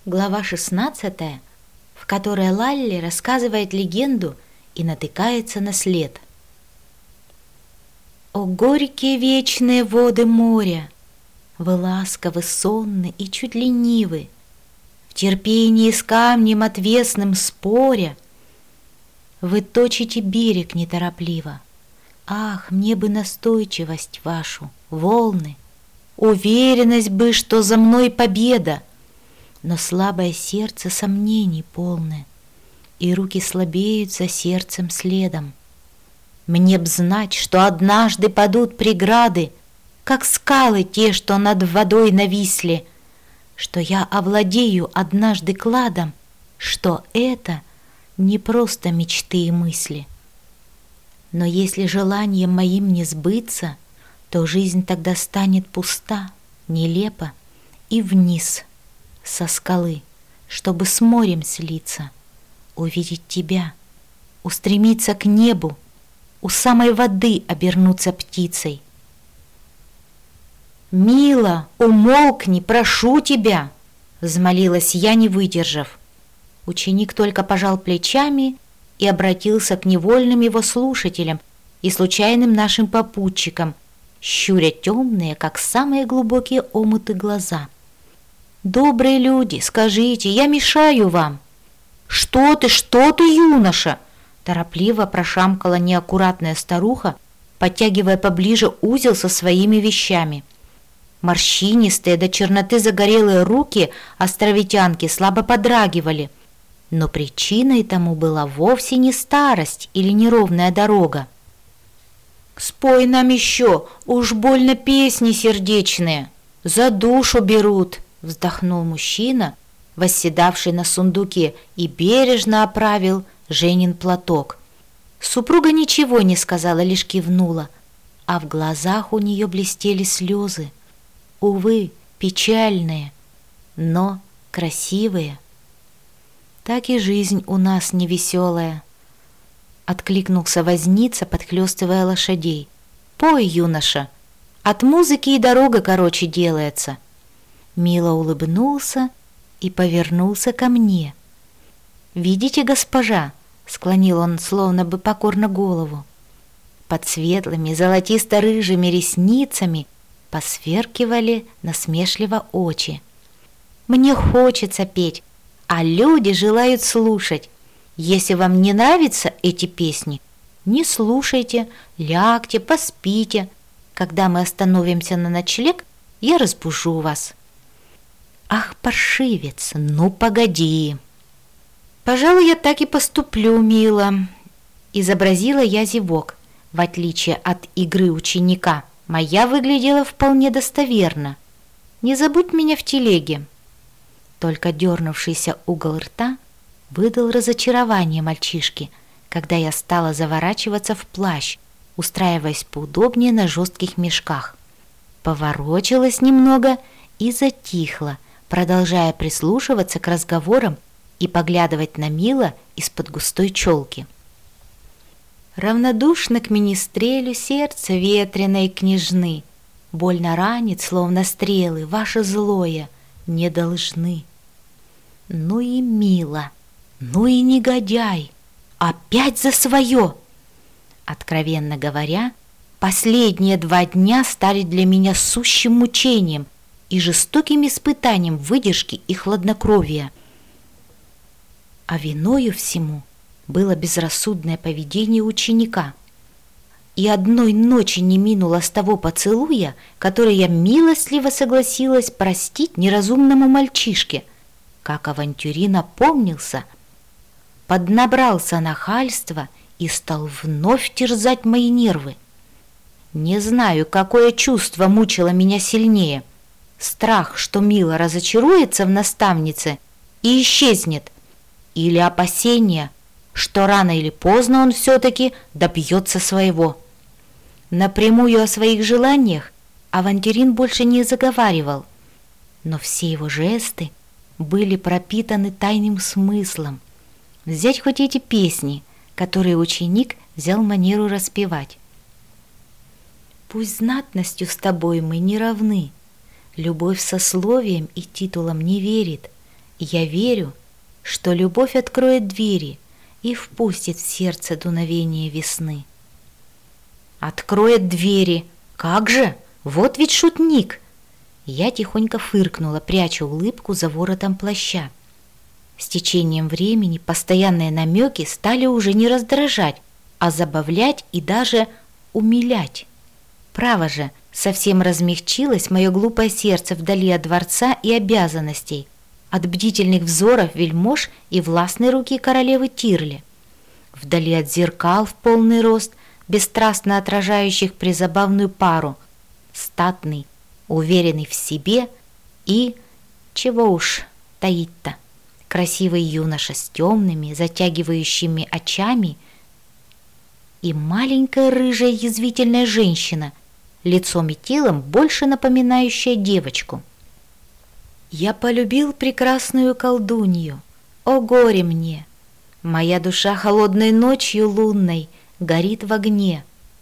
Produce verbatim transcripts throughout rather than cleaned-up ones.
Глава шестнадцатая, в которой Лалли рассказывает легенду и натыкается на след. О горькие вечные воды моря! Вы ласковы, сонны и чуть ленивы, в терпении с камнем отвесным споря. Вы точите берег неторопливо. Ах, мне бы настойчивость вашу, волны, уверенность бы, что за мной победа. Но слабое сердце сомнений полны, и руки слабеют за сердцем следом. Мне б знать, что однажды падут преграды, как скалы те, что над водой нависли, что я овладею однажды кладом, что это не просто мечты и мысли. Но если желанием моим не сбыться, то жизнь тогда станет пуста, нелепа и вниз со скалы, чтобы с морем слиться, увидеть тебя, устремиться к небу, у самой воды обернуться птицей. «Мила, умолкни, прошу тебя!» — взмолилась я, не выдержав. Ученик только пожал плечами и обратился к невольным его слушателям и случайным нашим попутчикам, щуря темные, как самые глубокие омуты, глаза. «Добрые люди, скажите, я мешаю вам!» «Что ты, что ты, юноша!» Торопливо прошамкала неаккуратная старуха, подтягивая поближе узел со своими вещами. Морщинистые до черноты загорелые руки островитянки слабо подрагивали, но причиной тому была вовсе не старость или неровная дорога. «Спой нам еще, уж больно песни сердечные, за душу берут!» Вздохнул мужчина, восседавший на сундуке, и бережно оправил Женин платок. Супруга ничего не сказала, лишь кивнула, а в глазах у нее блестели слезы. Увы, печальные, но красивые. Так и жизнь у нас невеселая. Откликнулся возница, подхлёстывая лошадей. «Пой, юноша, от музыки и дорога короче делается». Мило улыбнулся и повернулся ко мне. «Видите, госпожа?» — склонил он словно бы покорно голову. Под светлыми золотисто-рыжими ресницами посверкивали насмешливо очи. «Мне хочется петь, а люди желают слушать. Если вам не нравятся эти песни, не слушайте, лягте, поспите. Когда мы остановимся на ночлег, я разбужу вас». «Ах, паршивец, ну погоди!» «Пожалуй, я так и поступлю, мило», — изобразила я зевок. В отличие от игры ученика, моя выглядела вполне достоверно. «Не забудь меня в телеге». Только дернувшийся угол рта выдал разочарование мальчишки, когда я стала заворачиваться в плащ, устраиваясь поудобнее на жестких мешках. Поворочилась немного и затихла, продолжая прислушиваться к разговорам и поглядывать на Мила из-под густой челки. Равнодушно к министрелю сердце ветреной княжны, больно ранит, словно стрелы, ваше злое не должны. Ну и Мила, ну и негодяй, опять за свое! Откровенно говоря, последние два дня стали для меня сущим мучением и жестоким испытанием выдержки и хладнокровия. А виною всему было безрассудное поведение ученика. И одной ночи не минуло с того поцелуя, который я милостливо согласилась простить неразумному мальчишке, как авантюрин опомнился, поднабрался нахальства и стал вновь терзать мои нервы. Не знаю, какое чувство мучило меня сильнее: страх, что Мила разочаруется в наставнице и исчезнет, или опасение, что рано или поздно он все-таки добьется своего. Напрямую о своих желаниях авантюрин больше не заговаривал, но все его жесты были пропитаны тайным смыслом. Взять хоть эти песни, которые ученик взял манеру распевать. «Пусть знатностью с тобой мы не равны, любовь сословием и титулом не верит, Я верю, что любовь откроет двери и впустит в сердце дуновение весны. Откроет двери! Как же! Вот ведь шутник! Я тихонько фыркнула, пряча улыбку за воротом плаща. С течением времени постоянные намеки стали уже не раздражать, а забавлять и даже умилять. Право же, совсем размягчилось мое глупое сердце вдали от дворца и обязанностей, от бдительных взоров вельмож и властной руки королевы Тирли, вдали от зеркал в полный рост, бесстрастно отражающих призабавную пару, статный, уверенный в себе и, чего уж таить-то, красивый юноша с темными, затягивающими очами и маленькая рыжая язвительная женщина, лицом и телом больше напоминающая девочку. Я полюбил прекрасную колдунью, о горе мне! Моя душа холодной ночью лунной горит в огне.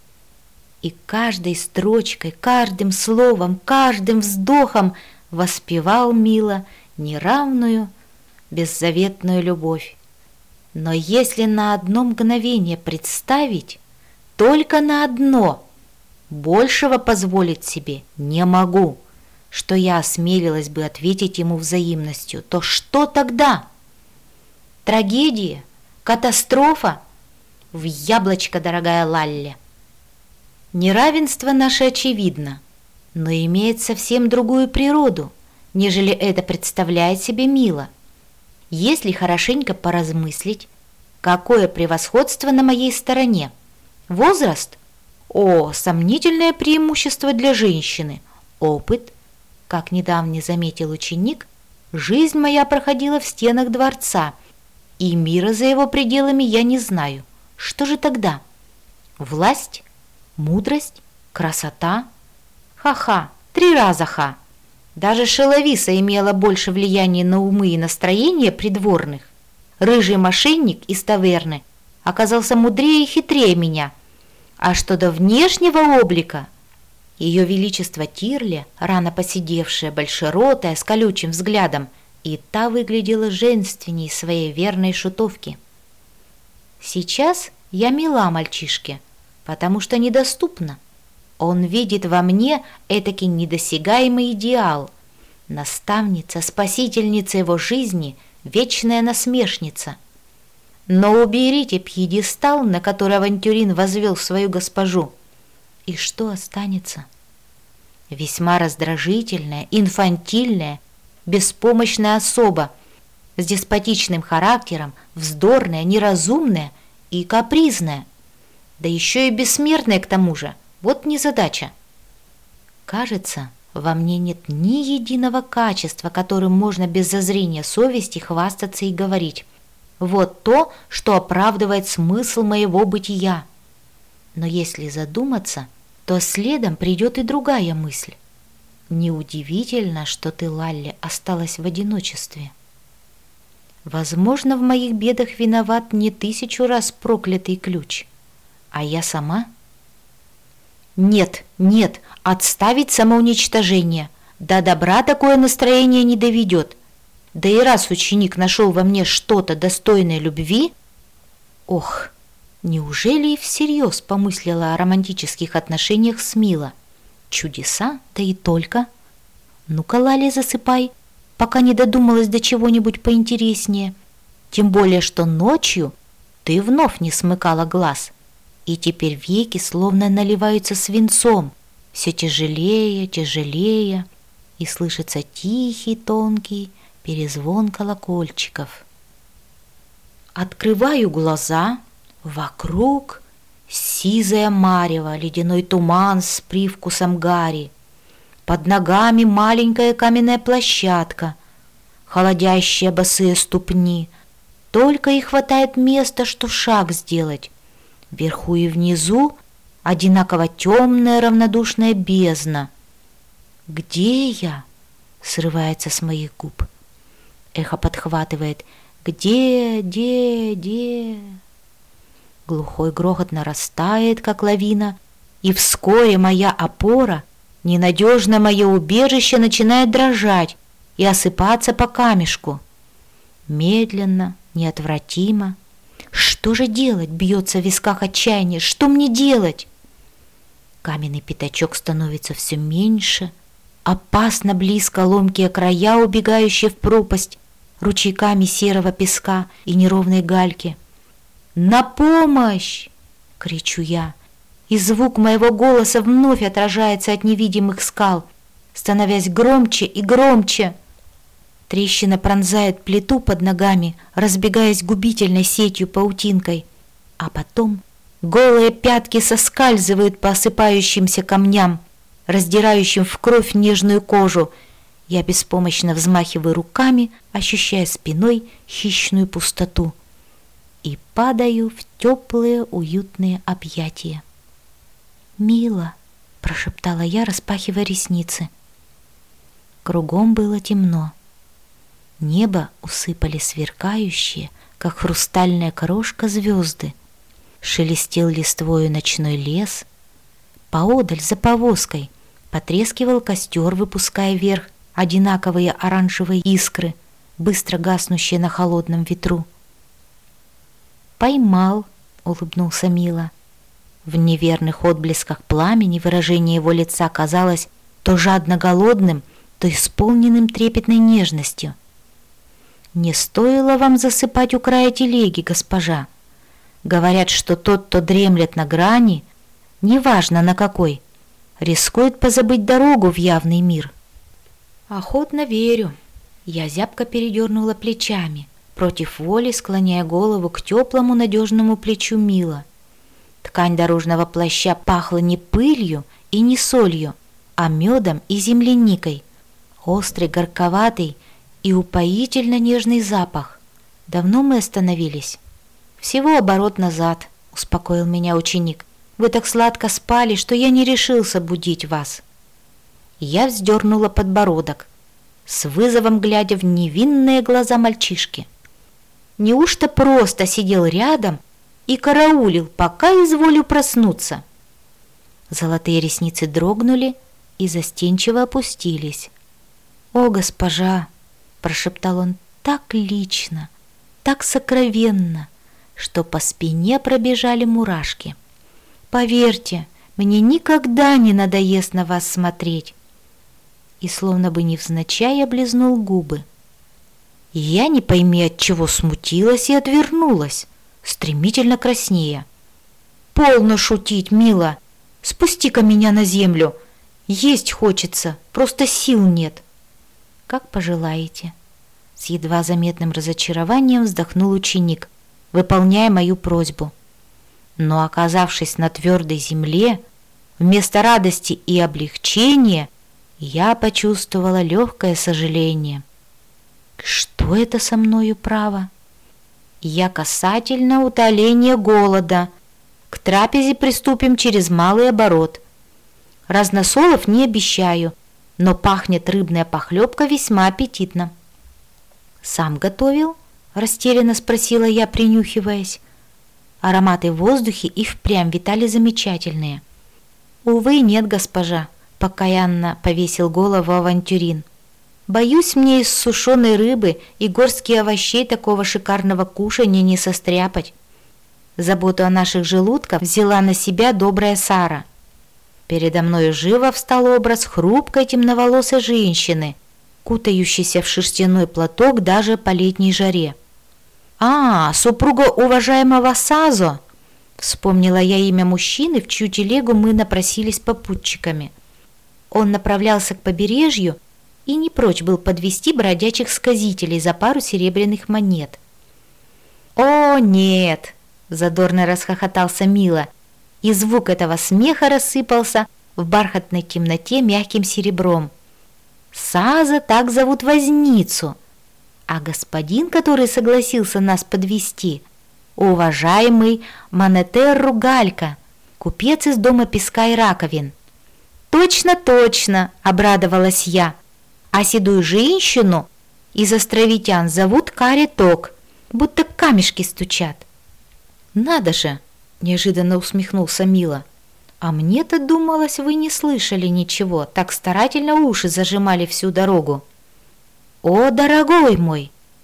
И каждой строчкой, каждым словом, каждым вздохом воспевал мило неравную, беззаветную любовь. Но если на одно мгновение представить, только на одно, большего позволить себе не могу, что я осмелилась бы ответить ему взаимностью, то что тогда? Трагедия? Катастрофа? В яблочко, дорогая Лалли! Неравенство наше очевидно, но имеет совсем другую природу, нежели это представляет себе Мила. Если хорошенько поразмыслить, какое превосходство на моей стороне? Возраст? О, сомнительное преимущество для женщины. Опыт? Как недавно заметил ученик, жизнь моя проходила в стенах дворца, и мира за его пределами я не знаю. Что же тогда? Власть? Мудрость? Красота? Ха-ха, три раза ха! Даже Шеловиса имела больше влияния на умы и настроения придворных. Рыжий мошенник из таверны оказался мудрее и хитрее меня. А что до внешнего облика, ее величество Тирли, рано поседевшая, большеротая, с колючим взглядом, и та выглядела женственней своей верной шутовки. Сейчас я мила мальчишке, потому что недоступна. Он видит во мне этакий недосягаемый идеал. Наставница, спасительница его жизни, вечная насмешница. Но уберите пьедестал, на который авантюрин возвел свою госпожу, и что останется? Весьма раздражительная, инфантильная, беспомощная особа с деспотичным характером, вздорная, неразумная и капризная, да еще и бессмертная к тому же. Вот незадача. Кажется, во мне нет ни единого качества, которым можно без зазрения совести хвастаться и говорить: вот то, что оправдывает смысл моего бытия. Но если задуматься, то следом придет и другая мысль. Неудивительно, что ты, Лалли, осталась в одиночестве. Возможно, в моих бедах виноват не тысячу раз проклятый ключ, а я сама. Нет, нет, отставить самоуничтожение. До добра такое настроение не доведет. Да и раз ученик нашел во мне что-то достойное любви... Ох, неужели и всерьез помыслила о романтических отношениях с Мило? Чудеса, да и только. Ну-ка, Лали, засыпай, пока не додумалась до чего-нибудь поинтереснее. Тем более, что ночью ты вновь не смыкала глаз, и теперь веки словно наливаются свинцом, все тяжелее, тяжелее, и слышится тихий, тонкий перезвон колокольчиков. Открываю глаза, вокруг сизое марево, ледяной туман с привкусом гари. Под ногами маленькая каменная площадка, холодящая босые ступни. Только и хватает места, что шаг сделать. Вверху и внизу одинаково темная равнодушная бездна. «Где я?» — срывается с моих губ. Эхо подхватывает: «Где, где, где?» Глухой грохот нарастает, как лавина, и вскоре моя опора, ненадежное мое убежище, начинает дрожать и осыпаться по камешку. Медленно, неотвратимо. Что же делать? Бьется в висках отчаяние. Что мне делать? Каменный пятачок становится все меньше. Опасно близко ломкие края, убегающие в пропасть ручейками серого песка и неровной гальки. «На помощь!» — кричу я, и звук моего голоса вновь отражается от невидимых скал, становясь громче и громче. Трещина пронзает плиту под ногами, разбегаясь губительной сетью-паутинкой, а потом голые пятки соскальзывают по осыпающимся камням, раздирающим в кровь нежную кожу. Я беспомощно взмахиваю руками, ощущая спиной хищную пустоту, и падаю в теплые уютные объятия. «Мила», — прошептала я, распахивая ресницы. Кругом было темно. Небо усыпали сверкающие, как хрустальная крошка, звезды. Шелестел листвою ночной лес. Поодаль, за повозкой, потрескивал костер, выпуская вверх одинаковые оранжевые искры, быстро гаснущие на холодном ветру. «Поймал», — улыбнулся Мила. В неверных отблесках пламени выражение его лица казалось то жадно голодным, то исполненным трепетной нежностью. «Не стоило вам засыпать у края телеги, госпожа. Говорят, что тот, кто дремлет на грани, неважно на какой, рискует позабыть дорогу в явный мир». «Охотно верю». Я зябко передернула плечами, против воли склоняя голову к теплому надежному плечу Мила. Ткань дорожного плаща пахла не пылью и не солью, а медом и земляникой. Острый, горьковатый и упоительно нежный запах. «Давно мы остановились?» «Всего оборот назад», — успокоил меня ученик. «Вы так сладко спали, что я не решился будить вас». Я вздернула подбородок, с вызовом глядя в невинные глаза мальчишки. Неужто просто сидел рядом и караулил, пока изволю проснуться? Золотые ресницы дрогнули и застенчиво опустились. «О, госпожа!» — прошептал он так лично, так сокровенно, что по спине пробежали мурашки. «Поверьте, мне никогда не надоест на вас смотреть». И словно бы невзначай облизнул губы. Я, не пойми от чего, смутилась и отвернулась, стремительно краснея. «Полно шутить, Мила! Спусти-ка меня на землю! Есть хочется, просто сил нет!» «Как пожелаете!» С едва заметным разочарованием вздохнул ученик, выполняя мою просьбу. Но, оказавшись на твердой земле, вместо радости и облегчения я почувствовала легкое сожаление. Что это со мною, право? Я касательно утоления голода. К трапезе приступим через малый оборот. Разносолов не обещаю, но пахнет рыбная похлебка весьма аппетитно. «Сам готовил?» — растерянно спросила я, принюхиваясь. Ароматы в воздухе и впрямь витали замечательные. «Увы, нет, госпожа», — покаянно повесил голову авантюрин. «Боюсь, мне из сушеной рыбы и горстки овощей такого шикарного кушанья не состряпать. Заботу о наших желудках взяла на себя добрая Сара». Передо мною живо встал образ хрупкой темноволосой женщины, кутающейся в шерстяной платок даже по летней жаре. «А, супруга уважаемого Сазо!» Вспомнила я имя мужчины, в чью телегу мы напросились попутчиками. Он направлялся к побережью и не прочь был подвести бродячих сказителей за пару серебряных монет. «О, нет!» — задорно расхохотался Мила, и звук этого смеха рассыпался в бархатной темноте мягким серебром. «Саза так зовут возницу, а господин, который согласился нас подвести, уважаемый Манетерру Галька, купец из дома песка и раковин». «Точно, точно!» — обрадовалась я. «А седую женщину из островитян зовут Кариток, будто камешки стучат». «Надо же!» — неожиданно усмехнулся Мила. «А мне-то думалось, вы не слышали ничего, так старательно уши зажимали всю дорогу». «О, дорогой мой,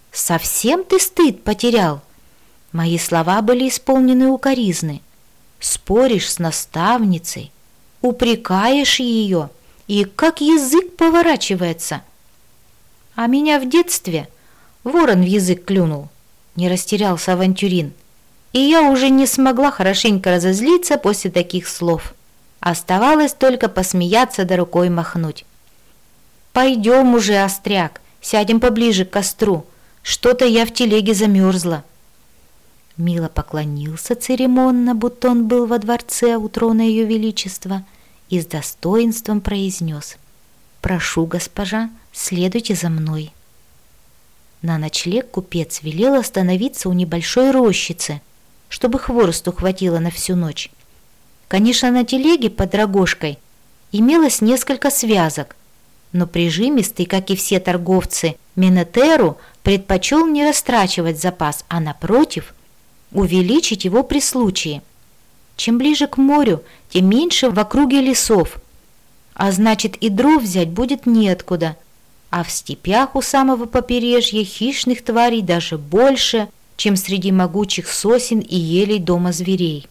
Совсем ты стыд потерял?» Мои слова были исполнены укоризны. Споришь с наставницей, упрекаешь ее, и как язык поворачивается. А меня в детстве ворон в язык клюнул, не растерялся авантюрин, и я уже не смогла хорошенько разозлиться после таких слов. Оставалось только посмеяться да рукой махнуть. «Пойдем уже, остряк, сядем поближе к костру, что-то я в телеге замерзла». Мило поклонился церемонно, будто он был во дворце у трона Ее Величества, и с достоинством произнес: «Прошу, госпожа, следуйте за мной». На ночлег купец велел остановиться у небольшой рощицы, чтобы хворосту хватило на всю ночь. Конечно, на телеге под рогожкой имелось несколько связок, но прижимистый, как и все торговцы, Минотеру предпочел не растрачивать запас, а напротив, увеличить его при случае. Чем ближе к морю, тем меньше в округе лесов, а значит и дров взять будет неоткуда, а в степях у самого побережья хищных тварей даже больше, чем среди могучих сосен и елей дома зверей.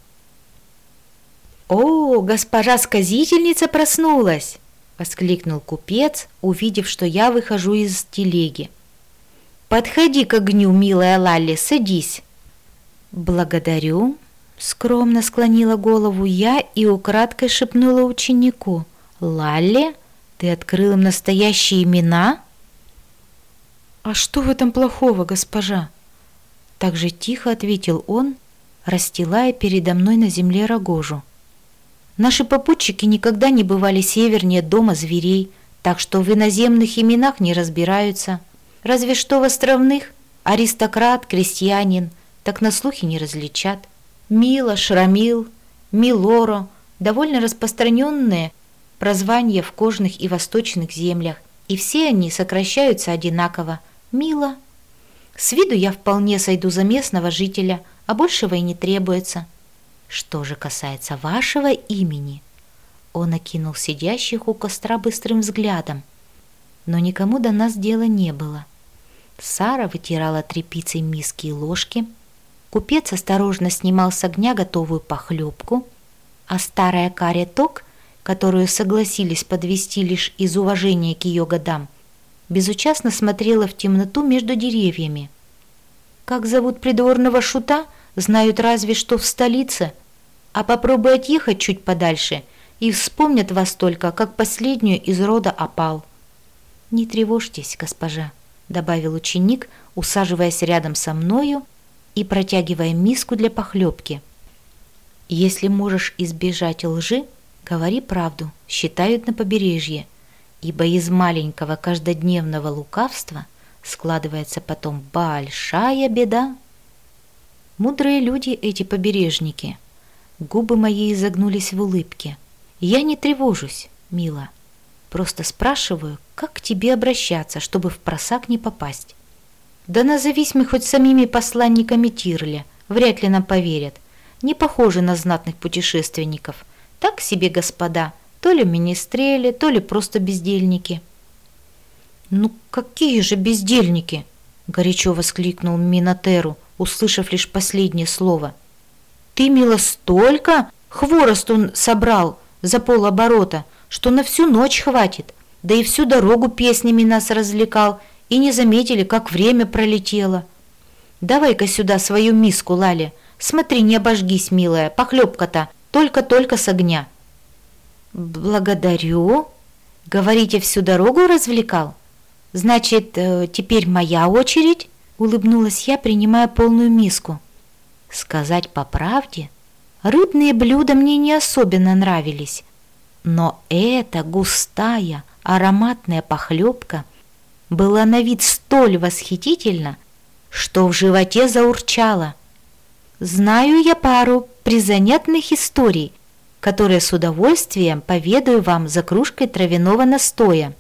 «О, госпожа сказительница проснулась!» — воскликнул купец, увидев, что я выхожу из телеги. «Подходи к огню, милая Лалли, садись». «Благодарю», — скромно склонила голову я и украдкой шепнула ученику: «Лалли, ты открыл им настоящие имена?» «А что в этом плохого, госпожа?» Так же тихо ответил он, расстилая передо мной на земле рогожу. «Наши попутчики никогда не бывали севернее дома зверей, так что в иноземных именах не разбираются. Разве что в островных аристократ, крестьянин, так на слухе не различат. Мила, Шрамил, Милоро – довольно распространенные прозвания в кожных и восточных землях, и все они сокращаются одинаково – Мила. С виду я вполне сойду за местного жителя, а большего и не требуется. Что же касается вашего имени?» Он окинул сидящих у костра быстрым взглядом, но никому до нас дела не было. Сара вытирала тряпицей миски и ложки, купец осторожно снимал с огня готовую похлебку, а старая Каря Ток, которую согласились подвести лишь из уважения к ее годам, безучастно смотрела в темноту между деревьями. Как зовут придворного шута, знают разве что в столице, а попробуй отъехать чуть подальше, и вспомнят вас только как последнюю из рода опал. «Не тревожьтесь, госпожа», — добавил ученик, усаживаясь рядом со мною и протягивая миску для похлебки. «Если можешь избежать лжи, говори правду, считают на побережье, ибо из маленького каждодневного лукавства складывается потом большая беда». Мудрые люди эти побережники. Губы мои изогнулись в улыбке. «Я не тревожусь, мила. Просто спрашиваю, как к тебе обращаться, чтобы в просак не попасть. Да назовись мы хоть самими посланниками Тирля, вряд ли нам поверят. Не похожи на знатных путешественников. Так себе господа, то ли министрели, то ли просто бездельники». «Ну какие же бездельники?» — горячо воскликнул Минотеру, услышав лишь последнее слово. «Ты, мила, столько хворосту собрал за полоборота, что на всю ночь хватит, да и всю дорогу песнями нас развлекал, и не заметили, как время пролетело. Давай-ка сюда свою миску, Лали, смотри, не обожгись, милая, похлебка-то только-только с огня». «Благодарю. Говорите, всю дорогу развлекал? Значит, теперь моя очередь?» — улыбнулась я, принимая полную миску. Сказать по правде, рыбные блюда мне не особенно нравились, но эта густая ароматная похлебка была на вид столь восхитительна, что в животе заурчало. Знаю я пару призанятных историй, которые с удовольствием поведаю вам за кружкой травяного настоя.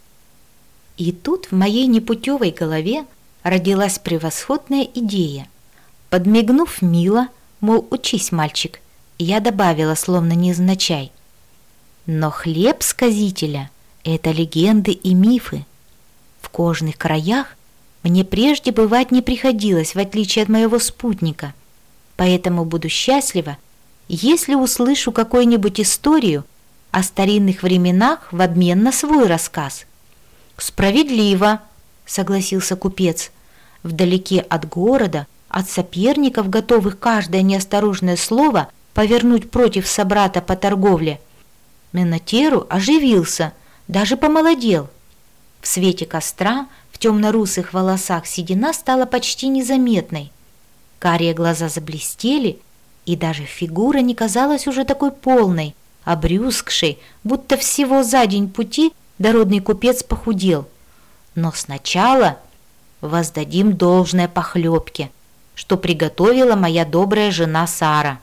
И тут в моей непутевой голове родилась превосходная идея. Подмигнув мило, мол, учись, мальчик, я добавила, словно невзначай: но хлеб сказителя — это легенды и мифы. В кожных краях Мне прежде бывать не приходилось, в отличие от моего спутника, поэтому буду счастлива, если услышу какую-нибудь историю о старинных временах в обмен на свой рассказ». «Справедливо», — согласился купец. «Вдалеке от города, от соперников, готовых каждое неосторожное слово повернуть против собрата по торговле, Менотеру оживился, даже помолодел. В свете костра, в темно-русых волосах седина стала почти незаметной. Карие глаза заблестели, и даже фигура не казалась уже такой полной, обрюзгшей, будто всего за день пути дородный купец похудел. Но сначала воздадим должное похлебке, что приготовила моя добрая жена Сара».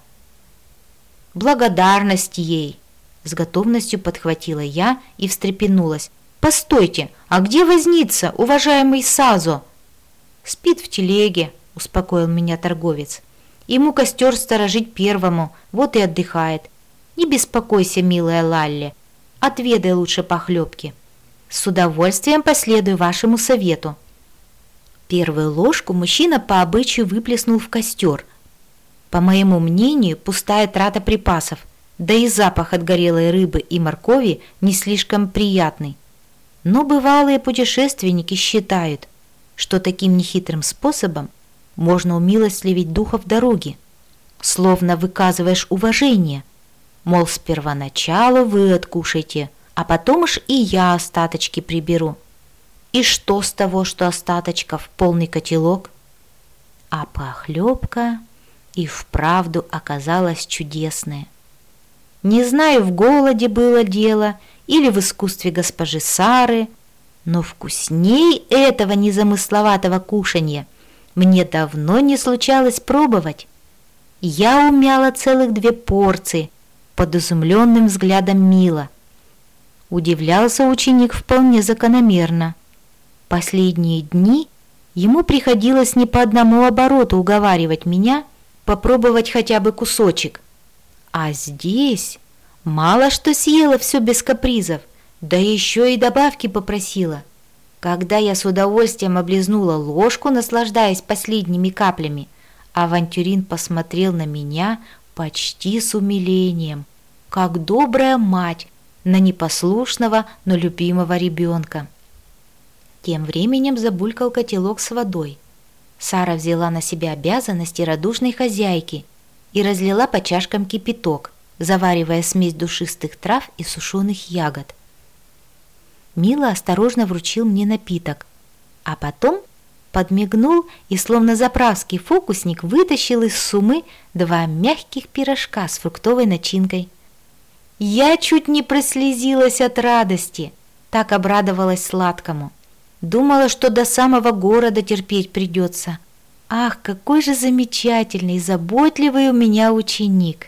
«Благодарность ей!» — с готовностью подхватила я и встрепенулась. «Постойте, а где возница, уважаемый Сазо?» «Спит в телеге», — успокоил меня торговец. «Ему костер сторожить первому, вот и отдыхает. Не беспокойся, милая Лалли, отведай лучше похлебки. С удовольствием последую вашему совету». Первую ложку мужчина по обычаю выплеснул в костер. По моему мнению, пустая трата припасов, да и запах от горелой рыбы и моркови не слишком приятный. Но бывалые путешественники считают, что таким нехитрым способом можно умилостливить духов дороги, словно выказываешь уважение, мол, с первоначала вы откушайте, а потом уж и я остаточки приберу. И что с того, что остаточков полный котелок? А похлебка и вправду оказалась чудесная. Не знаю, в голоде было дело или в искусстве госпожи Сары, но вкусней этого незамысловатого кушанья мне давно не случалось пробовать. Я умяла целых две порции под изумленным взглядом Мила. Удивлялся ученик вполне закономерно. Последние дни ему приходилось не по одному обороту уговаривать меня попробовать хотя бы кусочек. А здесь мало что съела все без капризов, да еще и добавки попросила. Когда я с удовольствием облизнула ложку, наслаждаясь последними каплями, авантюрин посмотрел на меня почти с умилением, как добрая мать на непослушного, но любимого ребенка. Тем временем забулькал котелок с водой. Сара взяла на себя обязанности радушной хозяйки и разлила по чашкам кипяток, заваривая смесь душистых трав и сушеных ягод. Мила осторожно вручил мне напиток, а потом подмигнул и, словно заправский фокусник, вытащил из сумы два мягких пирожка с фруктовой начинкой. Я чуть не прослезилась от радости, так обрадовалась сладкому. Думала, что до самого города терпеть придется. Ах, какой же замечательный, заботливый у меня ученик!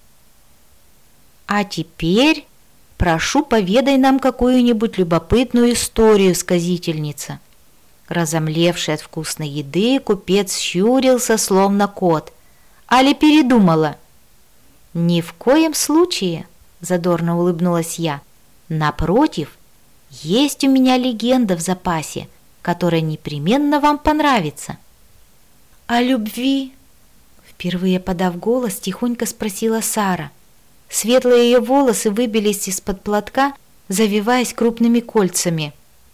А теперь прошу, поведай нам какую-нибудь любопытную историю, сказительница. Разомлевший от вкусной еды, купец щурился, словно кот. Али передумала? Ни в коем случае, задорно улыбнулась я. Напротив, есть у меня легенда в запасе, которая непременно вам понравится. О любви? Впервые подав голос, тихонько спросила Сара. Светлые ее волосы выбились из-под платка, завиваясь крупными кольцами.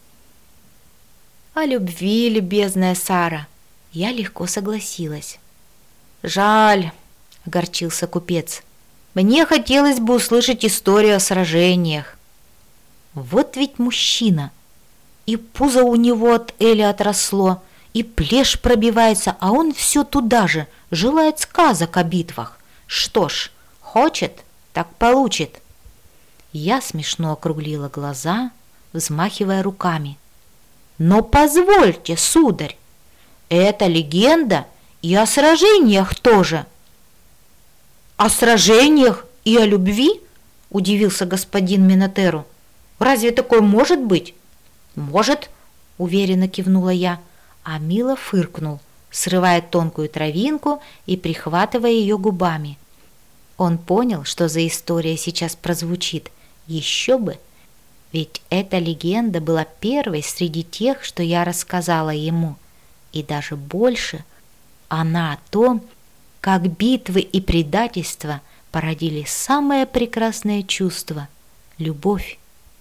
О любви, любезная Сара. Я легко согласилась. Жаль, огорчился купец. Мне хотелось бы услышать историю о сражениях. Вот ведь мужчина. И пузо у него от Эли отросло, и плешь пробивается, а он все туда же, желает сказок о битвах. Что ж, хочет, так получит. Я смешно округлила глаза, взмахивая руками. Но позвольте, сударь, это легенда и о сражениях тоже. О сражениях и о любви? Удивился господин Менотеру. Разве такое может быть? Может, уверенно кивнула я, а Мила фыркнул, срывая тонкую травинку и прихватывая ее губами. Он понял, что за история сейчас прозвучит. Еще бы, ведь эта легенда была первой среди тех, что я рассказала ему. И даже больше она о том, как битвы и предательства породили самое прекрасное чувство — любовь.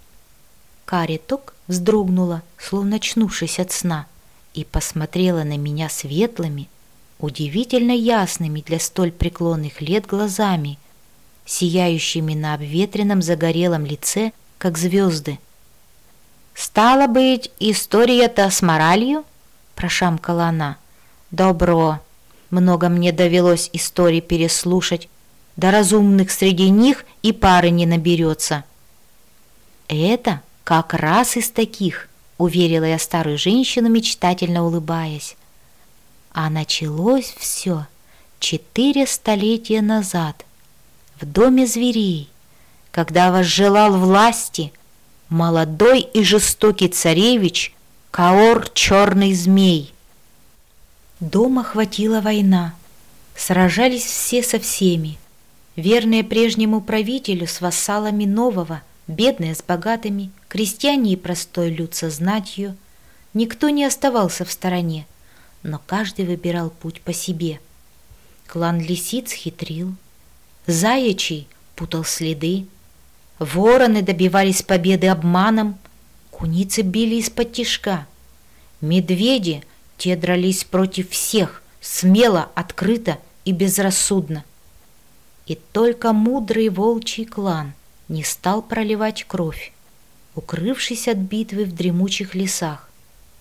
Кареток вздрогнула, словно очнувшись от сна, и посмотрела на меня светлыми, удивительно ясными для столь преклонных лет глазами, сияющими на обветренном загорелом лице, как звезды. «Стало быть, история-то с моралью?» — прошамкала она. «Добро. Много мне довелось историй переслушать, да разумных среди них и пары не наберется». «Это как раз из таких», — уверила я старую женщину, мечтательно улыбаясь. А началось все четыре столетия назад, в доме зверей, когда возжелал власти молодой и жестокий царевич Каор Черный Змей. Дома охватила война, сражались все со всеми, верные прежнему правителю с вассалами нового, бедные с богатыми, крестьяне и простой люд со знатью. Никто не оставался в стороне, но каждый выбирал путь по себе. Клан лисиц хитрил, заячий путал следы, вороны добивались победы обманом, куницы били из-под тишка, медведи те дрались против всех, смело, открыто и безрассудно. И только мудрый волчий клан не стал проливать кровь, укрывшись от битвы в дремучих лесах.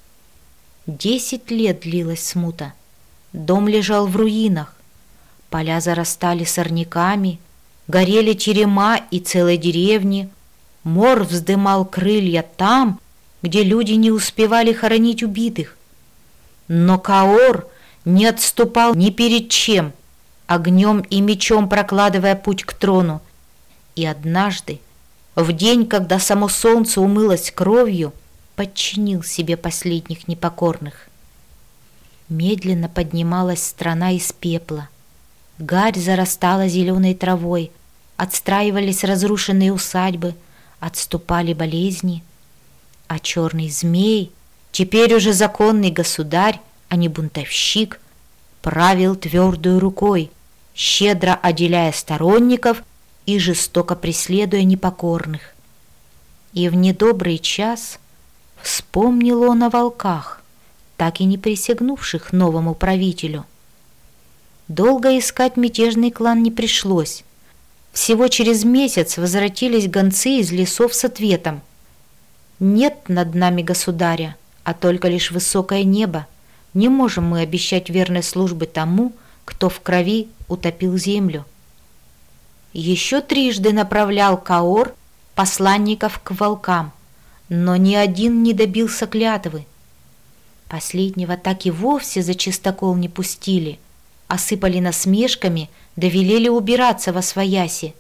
Десять лет длилась смута, дом лежал в руинах, поля зарастали сорняками, горели терема и целые деревни, мор вздымал крылья там, где люди не успевали хоронить убитых. Но Каор не отступал ни перед чем, огнем и мечом прокладывая путь к трону. И однажды, в день, когда само солнце умылось кровью, подчинил себе последних непокорных. Медленно поднималась страна из пепла. Гарь зарастала зеленой травой, отстраивались разрушенные усадьбы, отступали болезни. А черный змей, теперь уже законный государь, а не бунтовщик, правил твердой рукой, щедро отделяя сторонников и жестоко преследуя непокорных. И в недобрый час вспомнил он о волках, так и не присягнувших новому правителю. Долго искать мятежный клан не пришлось. Всего через месяц возвратились гонцы из лесов с ответом: «Нет над нами государя, а только лишь высокое небо. Не можем мы обещать верной службы тому, кто в крови утопил землю». Еще трижды направлял Каор посланников к волкам, но ни один не добился клятвы. Последнего так и вовсе за чистокол не пустили, осыпали насмешками, да велели убираться восвояси.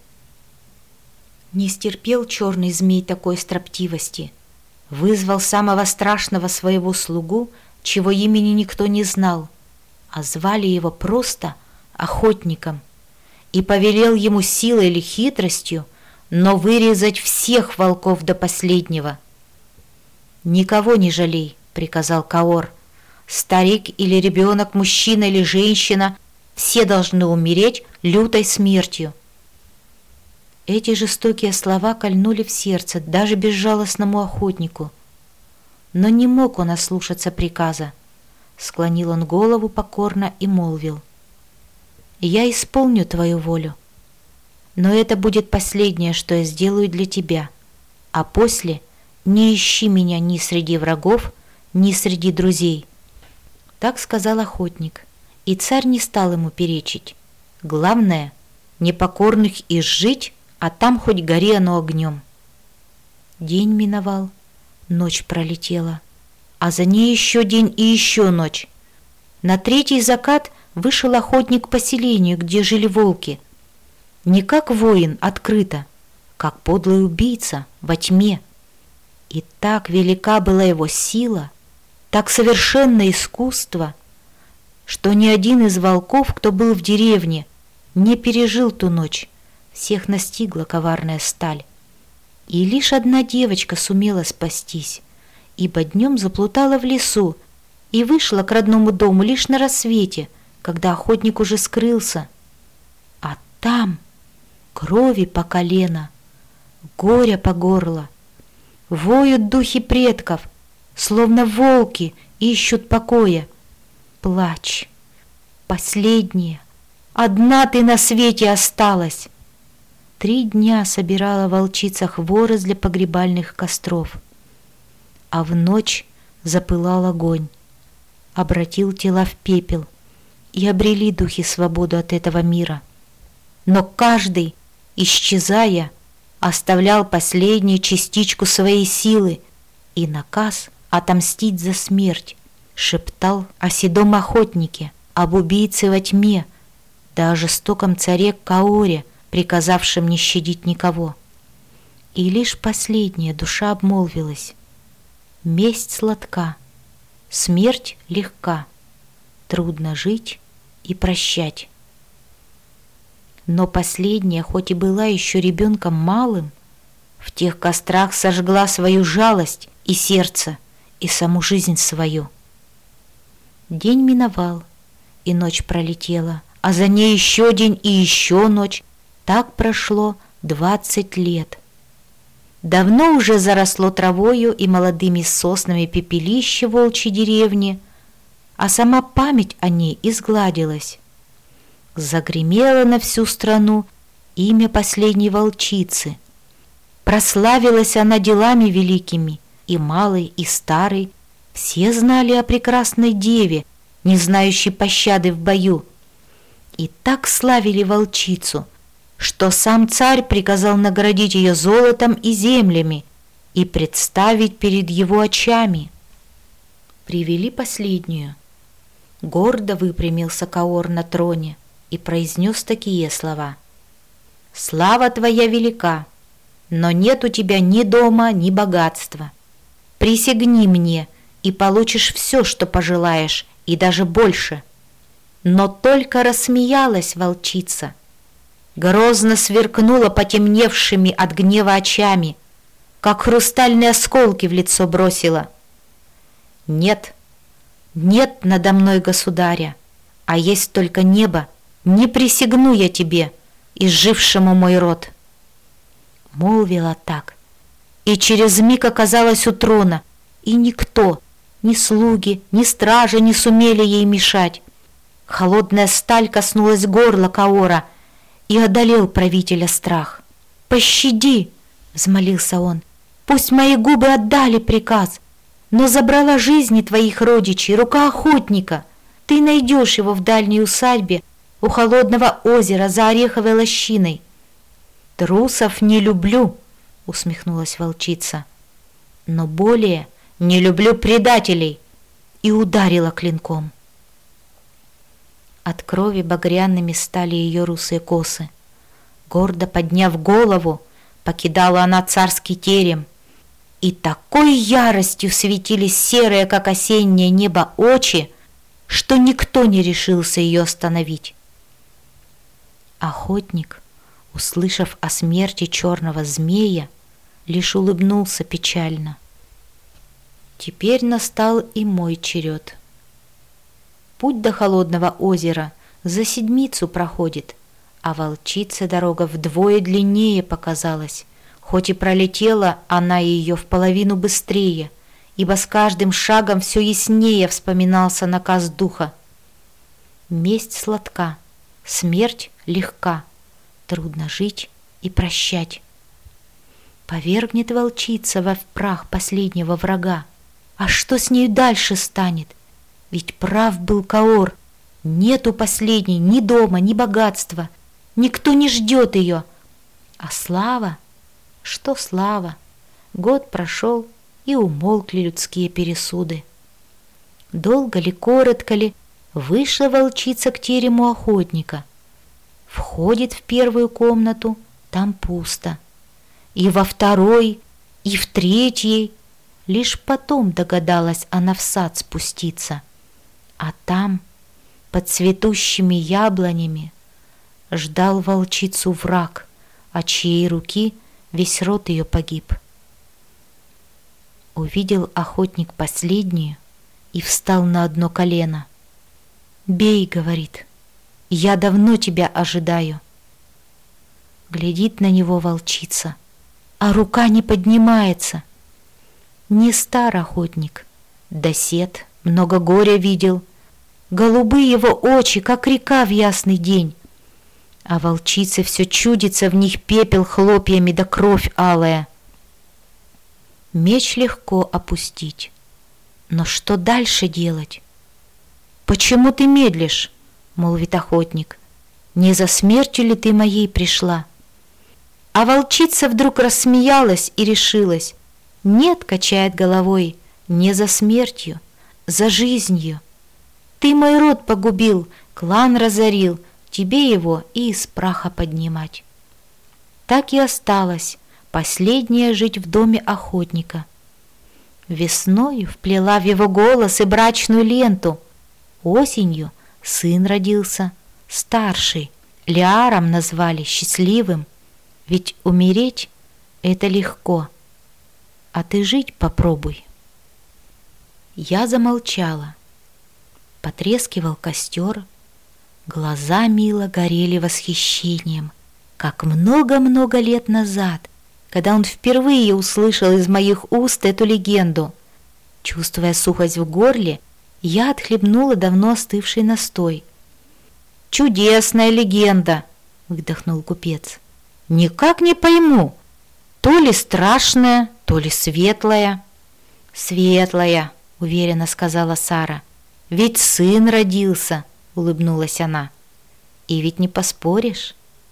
Не стерпел черный змей такой строптивости, вызвал самого страшного своего слугу, чего имени никто не знал, а звали его просто Охотником, и повелел ему силой или хитростью, но вырезать всех волков до последнего. «Никого не жалей», — приказал Каор. «Старик или ребенок, мужчина или женщина, все должны умереть лютой смертью». Эти жестокие слова кольнули в сердце даже безжалостному охотнику. Но не мог он ослушаться приказа. Склонил он голову покорно и молвил: «Я исполню твою волю, но это будет последнее, что я сделаю для тебя, а после не ищи меня ни среди врагов, ни среди друзей». Так сказал охотник, и царь не стал ему перечить. Главное, непокорных изжить, а там хоть гори оно огнем. День миновал, ночь пролетела, а за ней еще день и еще ночь. На третий закат вышел охотник к поселению, где жили волки. Не как воин открыто, как подлый убийца во тьме. И так велика была его сила, так совершенно искусство, что ни один из волков, кто был в деревне, не пережил ту ночь. Всех настигла коварная сталь. И лишь одна девочка сумела спастись, ибо днем заплутала в лесу, и вышла к родному дому лишь на рассвете, когда охотник уже скрылся. А там крови по колено, горя по горло, воют духи предков, словно волки ищут покоя. Плачь, последняя, одна ты на свете осталась. Три дня собирала волчица хворос для погребальных костров, а в ночь запылал огонь, обратил тела в пепел, и обрели духи свободу от этого мира. Но каждый, исчезая, оставлял последнюю частичку своей силы, и наказ отомстить за смерть шептал о седом охотнике, об убийце во тьме, да о жестоком царе Каоре, приказавшем не щадить никого. И лишь последняя душа обмолвилась: месть сладка, смерть легка, трудно жить и прощать. Но последняя, хоть и была еще ребенком малым, в тех кострах сожгла свою жалость и сердце, и саму жизнь свою. День миновал, и ночь пролетела, а за ней еще день и еще ночь. Так прошло двадцать лет. Давно уже заросло травою и молодыми соснами пепелище волчьей деревни, а сама память о ней изгладилась. Загремело на всю страну имя последней волчицы. Прославилась она делами великими, и малый, и старый все знали о прекрасной деве, не знающей пощады в бою. И так славили волчицу, что сам царь приказал наградить ее золотом и землями и представить перед его очами. Привели последнюю. Гордо выпрямился Каор на троне и произнес такие слова: «Слава твоя велика, но нет у тебя ни дома, ни богатства. Присягни мне, и получишь все, что пожелаешь, и даже больше». Но только рассмеялась волчица, грозно сверкнула потемневшими от гнева очами, как хрустальные осколки в лицо бросила: «Нет, нет надо мной государя, а есть только небо, не присягну я тебе, изжившему мой род». Молвила так, и через миг оказалась у трона, и никто, ни слуги, ни стражи не сумели ей мешать. Холодная сталь коснулась горла Каора, и одолел правителя страх. «Пощади!» — взмолился он. «Пусть мои губы отдали приказ, но забрала жизни твоих родичей рука охотника. Ты найдешь его в дальней усадьбе у холодного озера за ореховой лощиной». «Трусов не люблю», — усмехнулась волчица, «но более не люблю предателей», и ударила клинком. От крови багряными стали ее русые косы. Гордо подняв голову, покидала она царский терем, и такой яростью светились серые, как осеннее небо, очи, что никто не решился ее остановить. Охотник, услышав о смерти черного змея, лишь улыбнулся печально. Теперь настал и мой черед. Путь до холодного озера за седмицу проходит, а волчице дорога вдвое длиннее показалась, хоть и пролетела она ее в половину быстрее, ибо с каждым шагом все яснее вспоминался наказ духа. Месть сладка, смерть легка, трудно жить и прощать. Повергнет волчица во прах последнего врага, а что с нею дальше станет? Ведь прав был Каор, нету последней ни дома, ни богатства, никто не ждет ее. А слава? Что слава? Год прошел, и умолкли людские пересуды. Долго ли, коротко ли, вышла волчица к терему охотника. Входит в первую комнату, там пусто. И во второй, и в третьей. Лишь потом догадалась она в сад спуститься. А там, под цветущими яблонями, ждал волчицу враг, от чьей руки весь род ее погиб. Увидел охотник последнюю и встал на одно колено. «Бей», — говорит, — «я давно тебя ожидаю». Глядит на него волчица, а рука не поднимается. Не стар охотник, досед, много горя видел. Голубы его очи, как река в ясный день. А волчице все чудится, в них пепел хлопьями да кровь алая. Меч легко опустить, но что дальше делать? «Почему ты медлишь?» — молвит охотник. «Не за смертью ли ты моей пришла?» А волчица вдруг рассмеялась и решилась. «Нет», — качает головой, — «не за смертью, за жизнью. Ты мой род погубил, клан разорил, тебе его и из праха поднимать». Так и осталось последняя жить в доме охотника. Весною вплела в его голос и брачную ленту. Осенью сын родился, старший, Лиаром назвали, счастливым. Ведь умереть — это легко, а ты жить попробуй. Я замолчала. Потрескивал костер, глаза Мила горели восхищением, как много-много лет назад, когда он впервые услышал из моих уст эту легенду. Чувствуя сухость в горле, я отхлебнула давно остывший настой. «Чудесная легенда!» — выдохнул купец. «Никак не пойму, то ли страшная, то ли светлая». «Светлая», — уверенно сказала Сара. «Ведь сын родился», — улыбнулась она. «И ведь не поспоришь».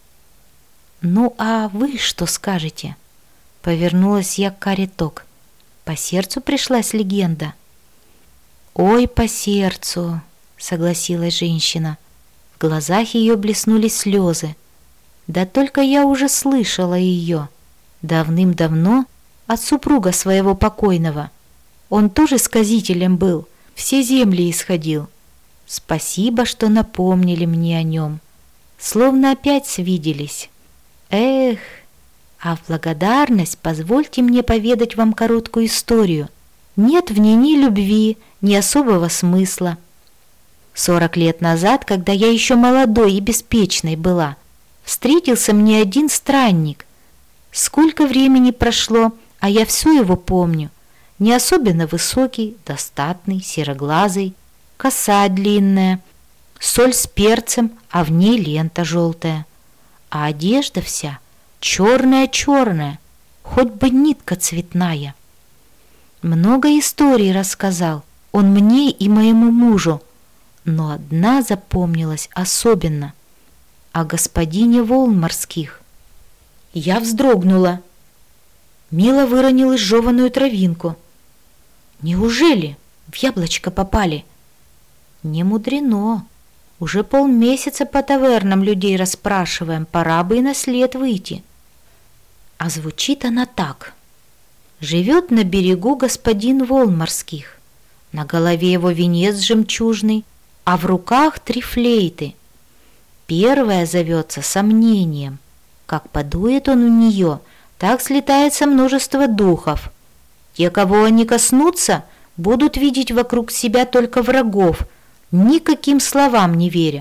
«Ну, а вы что скажете?» Повернулась я к Кариток. «По сердцу пришлась легенда?» «Ой, по сердцу», — согласилась женщина. В глазах ее блеснули слезы. Да только я уже слышала ее давным-давно от супруга своего покойного. Он тоже сказителем был, все земли исходил. Спасибо, что напомнили мне о нем. Словно опять свиделись. Эх, а в благодарность позвольте мне поведать вам короткую историю. Нет в ней ни любви, ни особого смысла. Сорок лет назад, когда я еще молодой и беспечной была, встретился мне один странник. Сколько времени прошло, а я все его помню. Не особенно высокий, достатный, сероглазый, коса длинная, соль с перцем, а в ней лента желтая. А одежда вся черная-черная, хоть бы нитка цветная. Много историй рассказал он мне и моему мужу, но одна запомнилась особенно — о господине волн морских. Я вздрогнула. Мила выронила изжеванную травинку. «Неужели в яблочко попали?» «Не мудрено. Уже полмесяца по тавернам людей расспрашиваем, пора бы и на след выйти». А звучит она так. Живет на берегу господин волн морских. На голове его венец жемчужный, а в руках три флейты. Первая зовется сомнением. Как подует он у нее, так слетается множество духов. Те, кого они коснутся, будут видеть вокруг себя только врагов, никаким словам не веря.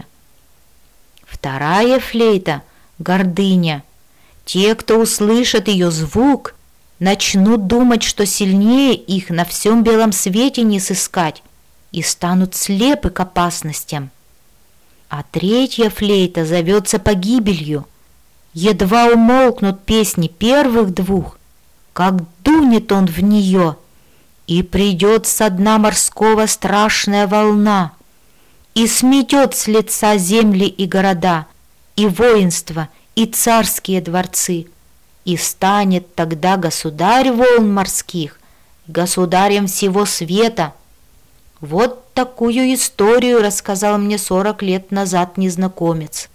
Вторая флейта — гордыня. Те, кто услышат ее звук, начнут думать, что сильнее их на всем белом свете не сыскать, и станут слепы к опасностям. А третья флейта зовется погибелью. Едва умолкнут песни первых двух, как дунет он в нее, и придет со дна морского страшная волна, и сметет с лица земли и города, и воинства, и царские дворцы, и станет тогда государь волн морских государем всего света. Вот такую историю рассказал мне сорок лет назад незнакомец.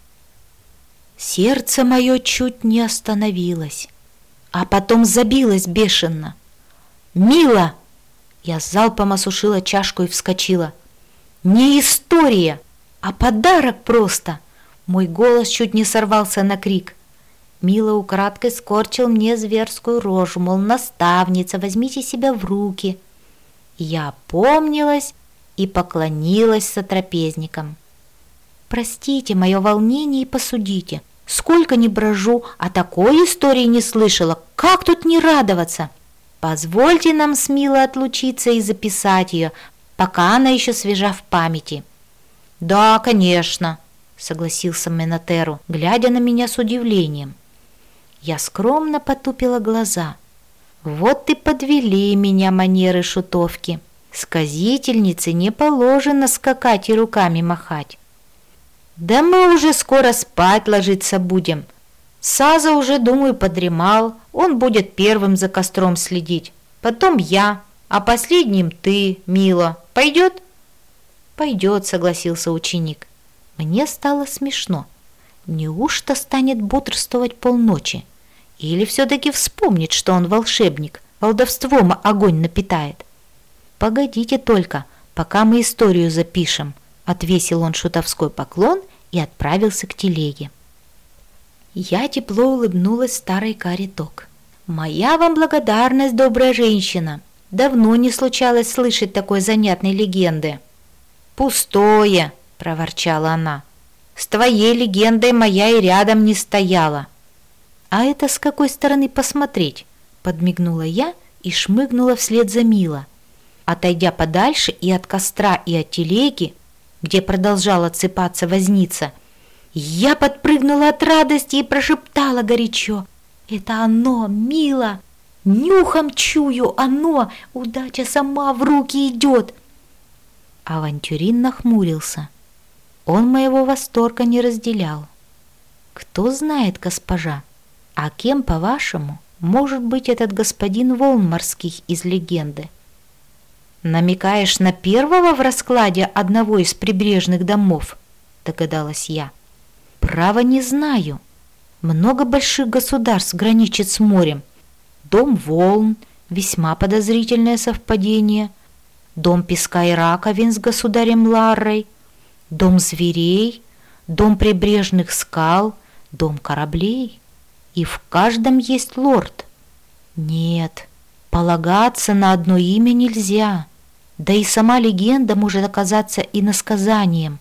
Сердце мое чуть не остановилось, а потом забилось бешено. «Мила!» Я залпом осушила чашку и вскочила. «Не история, а подарок просто!» Мой голос чуть не сорвался на крик. Мила украдкой скорчил мне зверскую рожу, мол, наставница, возьмите себя в руки. Я опомнилась и поклонилась сотрапезникам. «Простите мое волнение и посудите. Сколько ни брожу, а такой истории не слышала. Как тут не радоваться? Позвольте нам с Милой отлучиться и записать ее, пока она еще свежа в памяти». «Да, конечно», — согласился Менотеру, глядя на меня с удивлением. Я скромно потупила глаза. Вот и подвели меня манеры шутовки. Сказительнице не положено скакать и руками махать. «Да мы уже скоро спать ложиться будем. Саза уже, думаю, подремал. Он будет первым за костром следить. Потом я, а последним ты, Мила. Пойдет?» «Пойдет», — согласился ученик. Мне стало смешно. Неужто станет бодрствовать полночи? Или все-таки вспомнит, что он волшебник, колдовством огонь напитает? «Погодите только, пока мы историю запишем», — отвесил он шутовской поклон и отправился к телеге. Я тепло улыбнулась старой Каре Ток. «Моя вам благодарность, добрая женщина. Давно не случалось слышать такой занятной легенды». «Пустое», — проворчала она. «С твоей легендой моя и рядом не стояла». «А это с какой стороны посмотреть?» — подмигнула я и шмыгнула вслед за Мила. Отойдя подальше и от костра, и от телеги, где продолжала цепаться возница, я подпрыгнула от радости и прошептала горячо: «Это оно, Мила! Нюхом чую, оно! Удача сама в руки идет!» Авантюрин нахмурился. Он моего восторга не разделял. «Кто знает, госпожа, а кем, по-вашему, может быть этот господин волн морских из легенды?» «Намекаешь на первого в раскладе одного из прибрежных домов?» — догадалась я. «Право не знаю. Много больших государств граничит с морем. Дом волн — весьма подозрительное совпадение. Дом песка и раковин с государем Ларрой. Дом зверей, дом прибрежных скал, дом кораблей. И в каждом есть лорд. Нет, полагаться на одно имя нельзя. Да и сама легенда может оказаться иносказанием.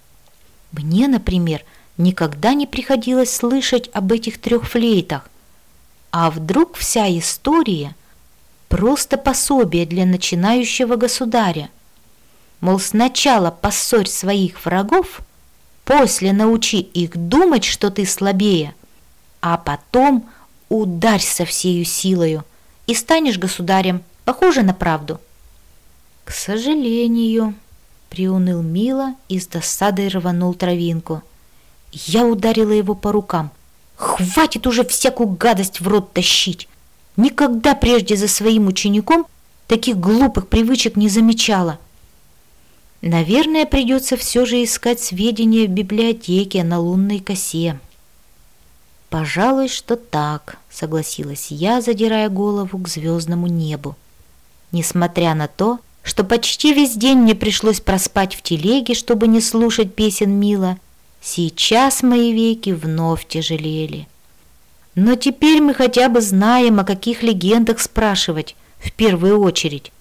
Мне, например, никогда не приходилось слышать об этих трех флейтах. А вдруг вся история — просто пособие для начинающего государя? Мол, сначала поссорь своих врагов, после научи их думать, что ты слабее, а потом ударь со всею силою и станешь государем. Похоже на правду? «К сожалению», — приуныл Мила и с досадой рванул травинку. Я ударила его по рукам. «Хватит уже всякую гадость в рот тащить! Никогда прежде за своим учеником таких глупых привычек не замечала. Наверное, придется все же искать сведения в библиотеке на лунной косе». «Пожалуй, что так», — согласилась я, задирая голову к звездному небу. Несмотря на то, что почти весь день мне пришлось проспать в телеге, чтобы не слушать песен Мила, сейчас мои веки вновь тяжелели. Но теперь мы хотя бы знаем, о каких легендах спрашивать в первую очередь.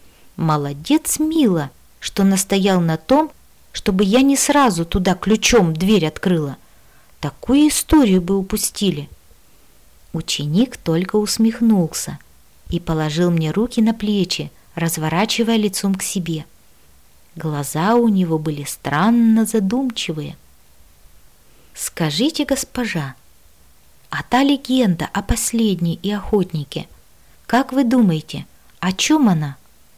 Молодец Мила, что настоял на том, чтобы я не сразу туда ключом дверь открыла. Такую историю бы упустили. Ученик только усмехнулся и положил мне руки на плечи, разворачивая лицом к себе. Глаза у него были странно задумчивые. «Скажите, госпожа, а та легенда о последней и охотнике, как вы думаете, о чем она?»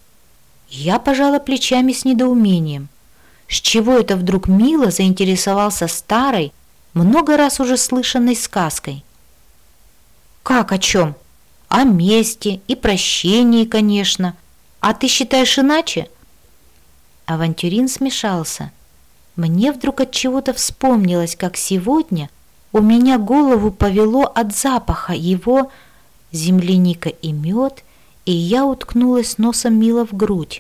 Я пожала плечами с недоумением. С чего это вдруг Мила заинтересовался старой, много раз уже слышанной сказкой? «Как о чем? О мести и прощении, конечно. А ты считаешь иначе?» Авантюрин смешался. Мне вдруг от чего-то вспомнилось, как сегодня у меня голову повело от запаха его земляника и мед, и я уткнулась носом Мила в грудь.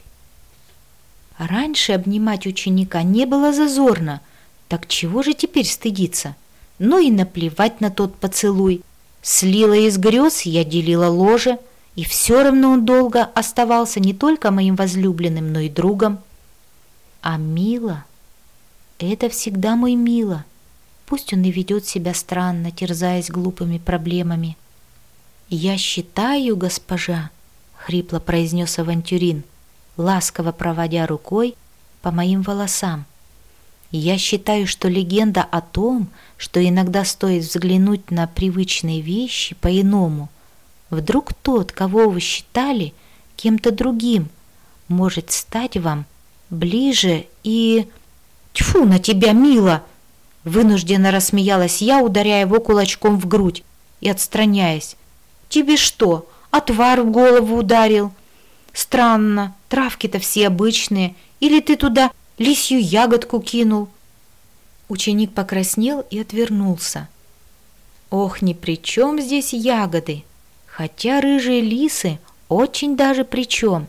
Раньше обнимать ученика не было зазорно, так чего же теперь стыдиться? Ну и наплевать на тот поцелуй. Слила из грез, я делила ложе, и все равно он долго оставался не только моим возлюбленным, но и другом. А Мила — это всегда мой Мила. Пусть он и ведет себя странно, терзаясь глупыми проблемами. «Я считаю, госпожа», — хрипло произнес авантюрин, ласково проводя рукой по моим волосам. «Я считаю, что легенда о том, что иногда стоит взглянуть на привычные вещи по-иному, вдруг тот, кого вы считали кем-то другим, может стать вам ближе и...» «Тьфу на тебя, Мила!» Вынужденно рассмеялась я, ударяя его кулачком в грудь и отстраняясь. «Тебе что, отвар в голову ударил? Странно, травки-то все обычные. Или ты туда лисью ягодку кинул?» Ученик покраснел и отвернулся. «Ох, ни при чем здесь ягоды, хотя рыжие лисы очень даже при чем.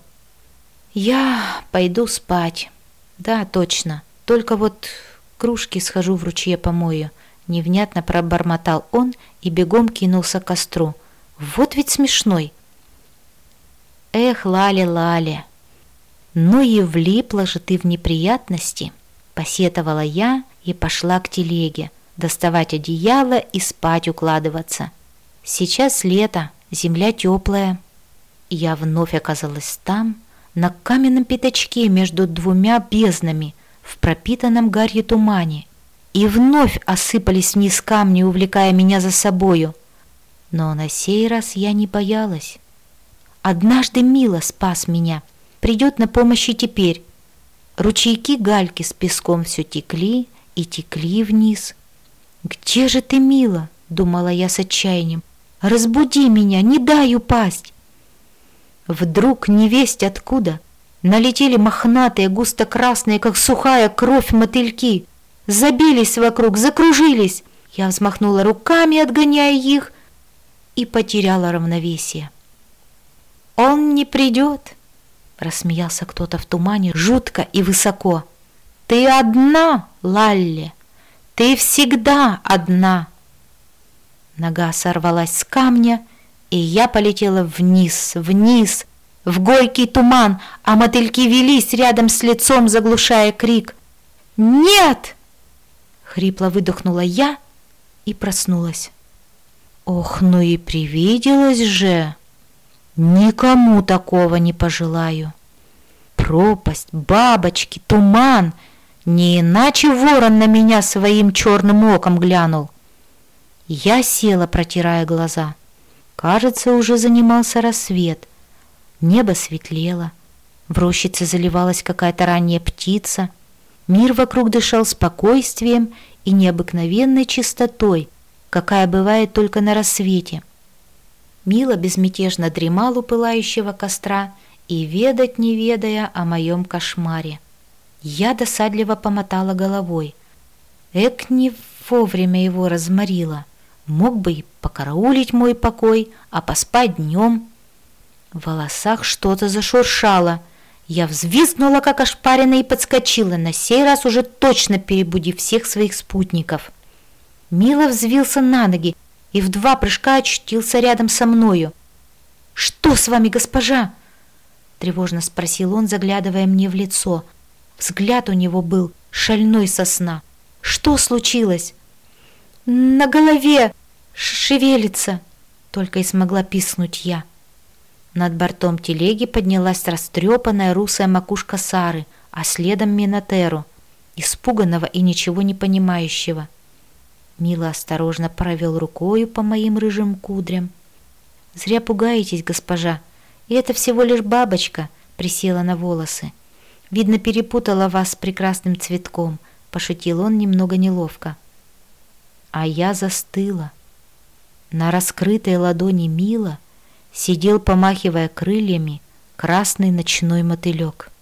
Я пойду спать. Да, точно, только вот кружки схожу в ручье помою». Невнятно пробормотал он и бегом кинулся к костру. Вот ведь смешной. «Эх, Лаля-Лаля, ну и влипла же ты в неприятности», — посетовала я и пошла к телеге, доставать одеяло и спать укладываться. Сейчас лето, земля теплая. Я вновь оказалась там, на каменном пятачке между двумя безднами, в пропитанном гарью тумане, и вновь осыпались вниз камни, увлекая меня за собою. Но на сей раз я не боялась. Однажды Мила спас меня, придет на помощь и теперь. Ручейки гальки с песком все текли и текли вниз. «Где же ты, Мила?» — думала я с отчаянием. «Разбуди меня, не дай упасть!» Вдруг, невесть откуда, налетели мохнатые, густо-красные, как сухая кровь, мотыльки. Забились вокруг, закружились. Я взмахнула руками, отгоняя их, и потеряла равновесие. «Он не придет!» — рассмеялся кто-то в тумане жутко и высоко. «Ты одна, Лалли! Ты всегда одна!» Нога сорвалась с камня, и я полетела вниз, вниз, в горький туман, а мотыльки велись рядом с лицом, заглушая крик. «Нет!» — хрипло выдохнула я и проснулась. Ох, ну и привиделось же! Никому такого не пожелаю. Пропасть, бабочки, туман. Не иначе ворон на меня своим черным оком глянул. Я села, протирая глаза. Кажется, уже занимался рассвет. Небо светлело. В рощице заливалась какая-то ранняя птица. Мир вокруг дышал спокойствием и необыкновенной чистотой, какая бывает только на рассвете. Мила безмятежно дремал у пылающего костра и ведать не ведая о моем кошмаре. Я досадливо помотала головой. Эк, не вовремя его разморила. Мог бы и покараулить мой покой, а поспать днем. В волосах что-то зашуршало. Я взвизгнула, как ошпаренная, и подскочила, на сей раз уже точно перебудив всех своих спутников. Мила взвился на ноги и в два прыжка очутился рядом со мною. «Что с вами, госпожа?» — тревожно спросил он, заглядывая мне в лицо. Взгляд у него был шальной со сна. «Что случилось?» «На голове шевелится!» — только и смогла пискнуть я. Над бортом телеги поднялась растрепанная русая макушка Сары, а следом Минотеру, испуганного и ничего не понимающего. Мила осторожно провел рукою по моим рыжим кудрям. «Зря пугаетесь, госпожа, и это всего лишь бабочка», — присела на волосы. «Видно, перепутала вас с прекрасным цветком», — пошутил он немного неловко. А я застыла. На раскрытой ладони Мила сидел, помахивая крыльями, красный ночной мотылек.